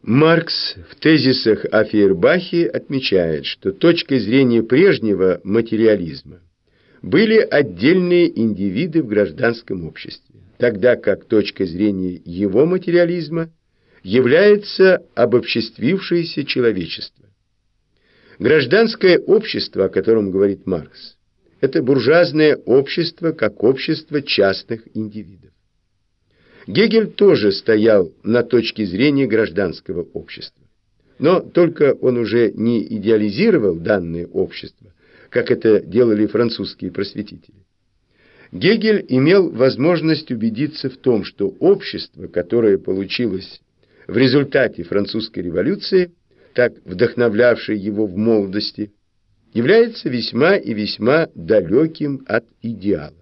Маркс в тезисах о Фейербахе отмечает, что точкой зрения прежнего материализма были отдельные индивиды в гражданском обществе, тогда как точкой зрения его материализма является обобществившееся человечество. Гражданское общество, о котором говорит Маркс, это буржуазное общество как общество частных индивидов. Гегель тоже стоял на точке зрения гражданского общества. Но только он уже не идеализировал данное общество, как это делали французские просветители. Гегель имел возможность убедиться в том, что общество, которое получилось в результате французской революции, так вдохновлявшей его в молодости, является весьма и весьма далеким от идеала.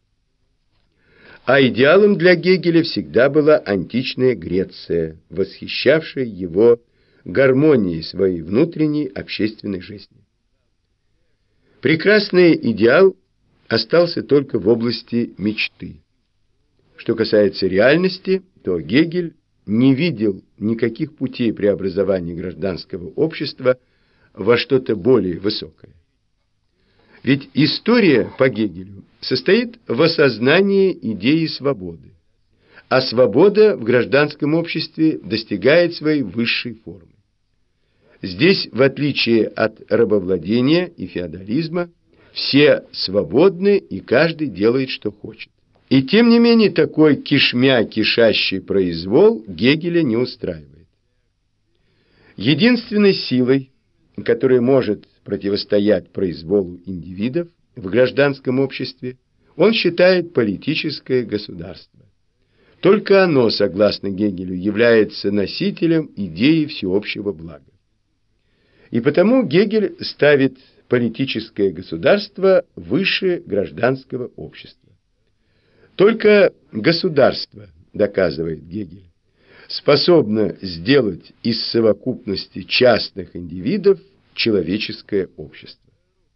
А идеалом для Гегеля всегда была античная Греция, восхищавшая его гармонией своей внутренней общественной жизни. Прекрасный идеал остался только в области мечты. Что касается реальности, то Гегель не видел никаких путей преобразования гражданского общества во что-то более высокое. Ведь история по Гегелю состоит в осознании идеи свободы, а свобода в гражданском обществе достигает своей высшей формы. Здесь, в отличие от рабовладения и феодализма, все свободны и каждый делает, что хочет. И тем не менее такой кишмя кишащий произвол Гегеля не устраивает. Единственной силой, которая может противостоять произволу индивидов в гражданском обществе, он считает политическое государство. Только оно, согласно Гегелю, является носителем идеи всеобщего блага. И потому Гегель ставит политическое государство выше гражданского общества. Только государство, доказывает Гегель, способно сделать из совокупности частных индивидов человеческое общество.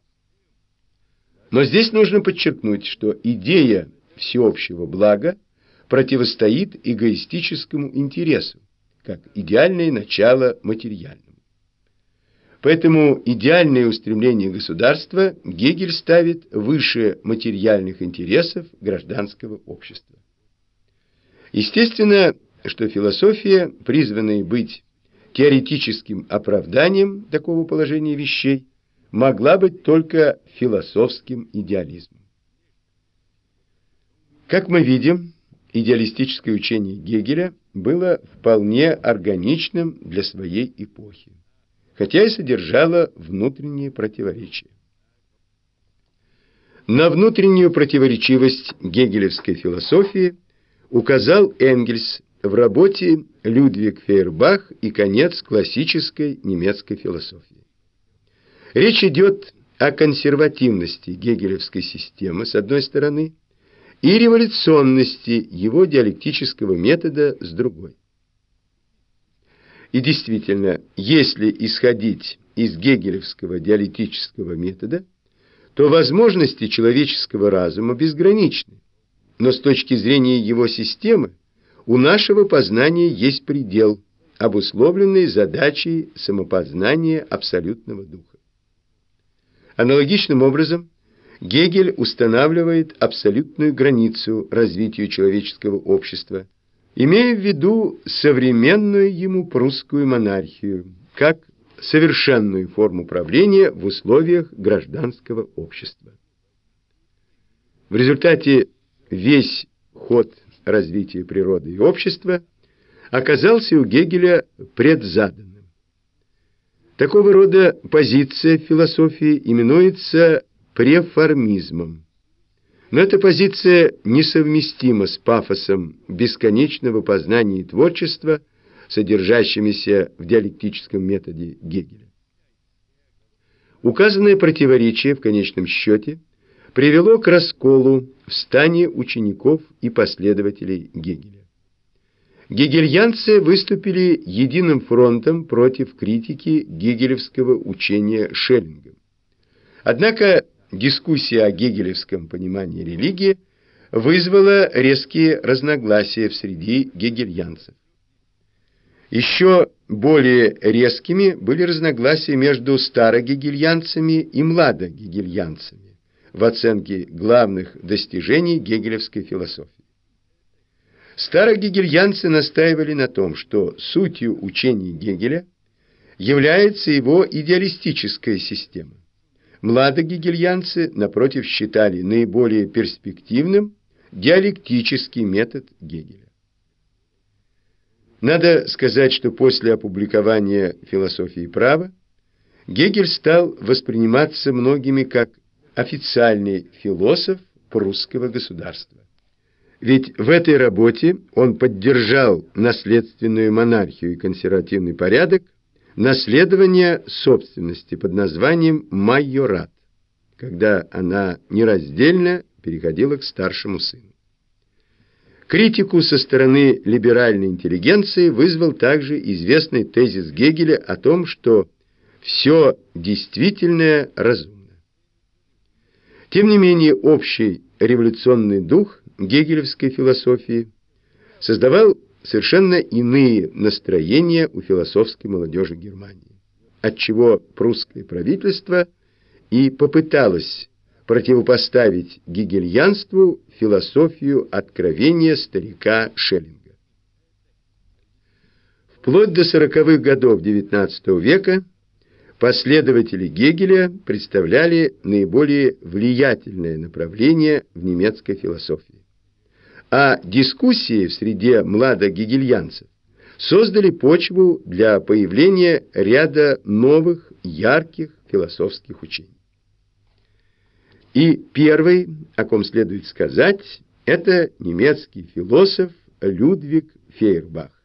Но здесь нужно подчеркнуть, что идея всеобщего блага противостоит эгоистическому интересу, как идеальное начало материальному. Поэтому идеальное устремление государства Гегель ставит выше материальных интересов гражданского общества. Естественно, что философия, призванная быть теоретическим оправданием такого положения вещей, могла быть только философским идеализмом. Как мы видим, идеалистическое учение Гегеля было вполне органичным для своей эпохи, хотя и содержало внутренние противоречия. На внутреннюю противоречивость гегелевской философии указал Энгельс в работе «Людвиг Фейербах и конец классической немецкой философии». Речь идет о консервативности гегелевской системы, с одной стороны, и революционности его диалектического метода, с другой. И действительно, если исходить из гегелевского диалектического метода, то возможности человеческого разума безграничны, но с точки зрения его системы у нашего познания есть предел, обусловленный задачей самопознания абсолютного духа. Аналогичным образом, Гегель устанавливает абсолютную границу развитию человеческого общества, имея в виду современную ему прусскую монархию, как совершенную форму правления в условиях гражданского общества. В результате весь ход развития природы и общества оказался у Гегеля предзаданным. Такого рода позиция в философии именуется преформизмом. Но эта позиция несовместима с пафосом бесконечного познания и творчества, содержащимися в диалектическом методе Гегеля. Указанное противоречие в конечном счете привело к расколу в стане учеников и последователей Гегеля. Гегельянцы выступили единым фронтом против критики гегелевского учения Шеллингом. Однако дискуссия о гегелевском понимании религии вызвала резкие разногласия в среде гегельянцев. Еще более резкими были разногласия между старогегельянцами и младогегельянцами в оценке главных достижений гегелевской философии. Старогегельянцы настаивали на том, что сутью учения Гегеля является его идеалистическая система. Младогегельянцы, напротив, считали наиболее перспективным диалектический метод Гегеля. Надо сказать, что после опубликования «Философии права» Гегель стал восприниматься многими как официальный философ прусского государства. Ведь в этой работе он поддержал наследственную монархию и консервативный порядок, наследование собственности под названием майорат, когда она нераздельно переходила к старшему сыну. Критику со стороны либеральной интеллигенции вызвал также известный тезис Гегеля о том, что все действительное разумно. Тем не менее, общий революционный дух гегелевской философии создавал совершенно иные настроения у философской молодежи Германии, отчего прусское правительство и попыталось противопоставить гегельянству философию откровения старика Шеллинга. Вплоть до 40-х годов XIX века последователи Гегеля представляли наиболее влиятельное направление в немецкой философии. А дискуссии в среде младогегельянцев создали почву для появления ряда новых, ярких философских учений. И первый, о ком следует сказать, это немецкий философ Людвиг Фейербах.